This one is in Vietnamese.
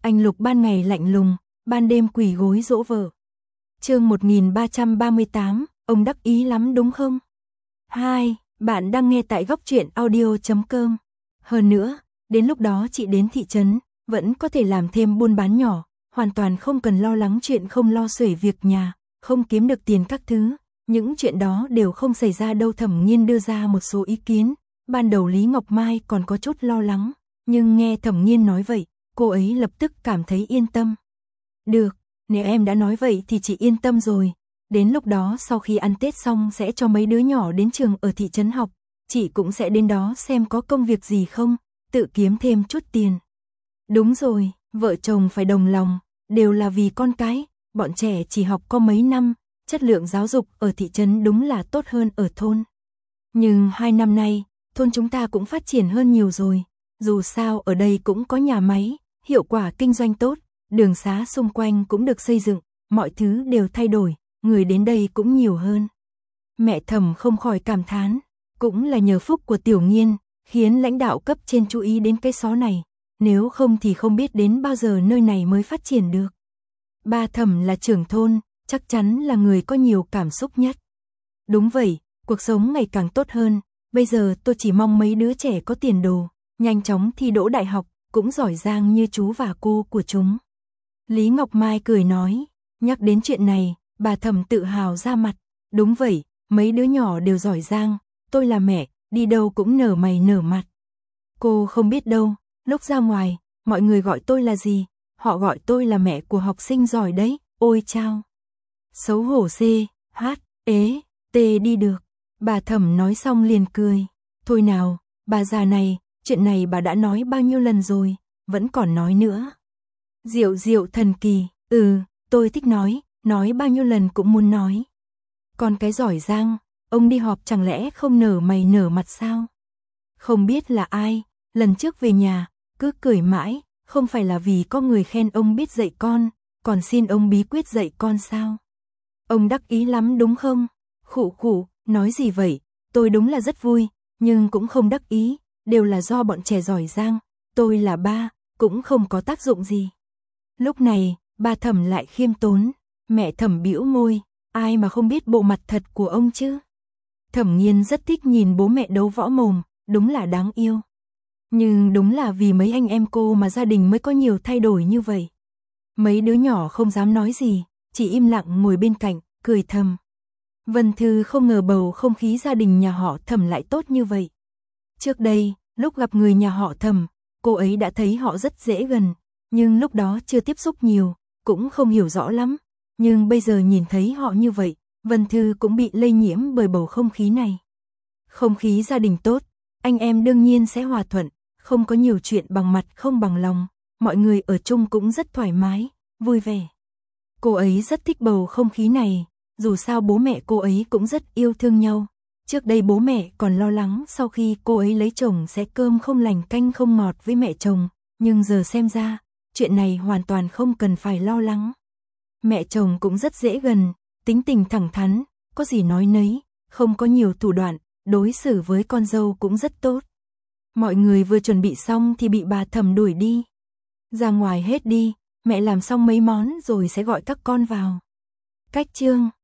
Anh Lục ban ngày lạnh lùng, ban đêm quỳ gối dỗ vợ. Chương 1338, ông đắc ý lắm đúng không? 2. Bạn đang nghe tại góc truyện audio.com. Hơn nữa, đến lúc đó chị đến thị trấn, vẫn có thể làm thêm buôn bán nhỏ, hoàn toàn không cần lo lắng chuyện không lo xuể việc nhà, không kiếm được tiền các thứ. Những chuyện đó đều không xảy ra đâu. Thẩm Nghiên đưa ra một số ý kiến. Ban đầu Lý Ngọc Mai còn có chút lo lắng, nhưng nghe Thẩm Nghiên nói vậy, cô ấy lập tức cảm thấy yên tâm. Được, nếu em đã nói vậy thì chị yên tâm rồi. Đến lúc đó sau khi ăn Tết xong sẽ cho mấy đứa nhỏ đến trường ở thị trấn học. Chị cũng sẽ đến đó xem có công việc gì không, tự kiếm thêm chút tiền. Đúng rồi, vợ chồng phải đồng lòng, đều là vì con cái. Bọn trẻ chỉ học có mấy năm, chất lượng giáo dục ở thị trấn đúng là tốt hơn ở thôn. Nhưng 2 năm nay, thôn chúng ta cũng phát triển hơn nhiều rồi. Dù sao ở đây cũng có nhà máy, hiệu quả kinh doanh tốt, đường xá xung quanh cũng được xây dựng, mọi thứ đều thay đổi, người đến đây cũng nhiều hơn. Mẹ Thẩm không khỏi cảm thán, cũng là nhờ phúc của Tiểu Nghiên, khiến lãnh đạo cấp trên chú ý đến cái xó này, nếu không thì không biết đến bao giờ nơi này mới phát triển được. Ba Thẩm là trưởng thôn, chắc chắn là người có nhiều cảm xúc nhất. Đúng vậy, cuộc sống ngày càng tốt hơn, bây giờ tôi chỉ mong mấy đứa trẻ có tiền đồ, nhanh chóng thi đỗ đại học, cũng giỏi giang như chú và cô của chúng. Lý Ngọc Mai cười nói, nhắc đến chuyện này, bà Thẩm tự hào ra mặt, đúng vậy, mấy đứa nhỏ đều giỏi giang, tôi là mẹ, đi đâu cũng nở mày nở mặt. Cô không biết đâu, lúc ra ngoài, mọi người gọi tôi là gì, họ gọi tôi là mẹ của học sinh giỏi đấy, ôi chao. Xấu hổ C, H, ế, T đi được. Bà Thẩm nói xong liền cười. Thôi nào, bà già này, chuyện này bà đã nói bao nhiêu lần rồi, vẫn còn nói nữa. Diệu diệu thần kỳ, tôi thích nói bao nhiêu lần cũng muốn nói. Còn cái giỏi giang, ông đi họp chẳng lẽ không nở mày nở mặt sao? Không biết là ai, lần trước về nhà, cứ cười mãi, không phải là vì có người khen ông biết dạy con, còn xin ông bí quyết dạy con sao? Ông đắc ý lắm đúng không? Khụ khụ, nói gì vậy? Tôi đúng là rất vui, nhưng cũng không đắc ý, đều là do bọn trẻ giỏi giang, tôi là ba, cũng không có tác dụng gì. Lúc này, ba Thẩm lại khiêm tốn, mẹ Thẩm bĩu môi, ai mà không biết bộ mặt thật của ông chứ? Thẩm Nghiên rất thích nhìn bố mẹ đấu võ mồm, đúng là đáng yêu. Nhưng đúng là vì mấy anh em cô mà gia đình mới có nhiều thay đổi như vậy. Mấy đứa nhỏ không dám nói gì, chỉ im lặng ngồi bên cạnh, cười thầm. Vân Thư không ngờ bầu không khí gia đình nhà họ Thẩm lại tốt như vậy. Trước đây, lúc gặp người nhà họ Thẩm, cô ấy đã thấy họ rất dễ gần, nhưng lúc đó chưa tiếp xúc nhiều, cũng không hiểu rõ lắm. Nhưng bây giờ nhìn thấy họ như vậy, Vân Thư cũng bị lây nhiễm bởi bầu không khí này. Không khí gia đình tốt, anh em đương nhiên sẽ hòa thuận, không có nhiều chuyện bằng mặt không bằng lòng, mọi người ở chung cũng rất thoải mái, vui vẻ. Cô ấy rất thích bầu không khí này, dù sao bố mẹ cô ấy cũng rất yêu thương nhau. Trước đây bố mẹ còn lo lắng sau khi cô ấy lấy chồng sẽ cơm không lành canh không ngọt với mẹ chồng, nhưng giờ xem ra, chuyện này hoàn toàn không cần phải lo lắng. Mẹ chồng cũng rất dễ gần, tính tình thẳng thắn, có gì nói nấy, không có nhiều thủ đoạn, đối xử với con dâu cũng rất tốt. Mọi người vừa chuẩn bị xong thì bị bà Thẩm đuổi đi. Ra ngoài hết đi, mẹ làm xong mấy món rồi sẽ gọi các con vào. Cách chương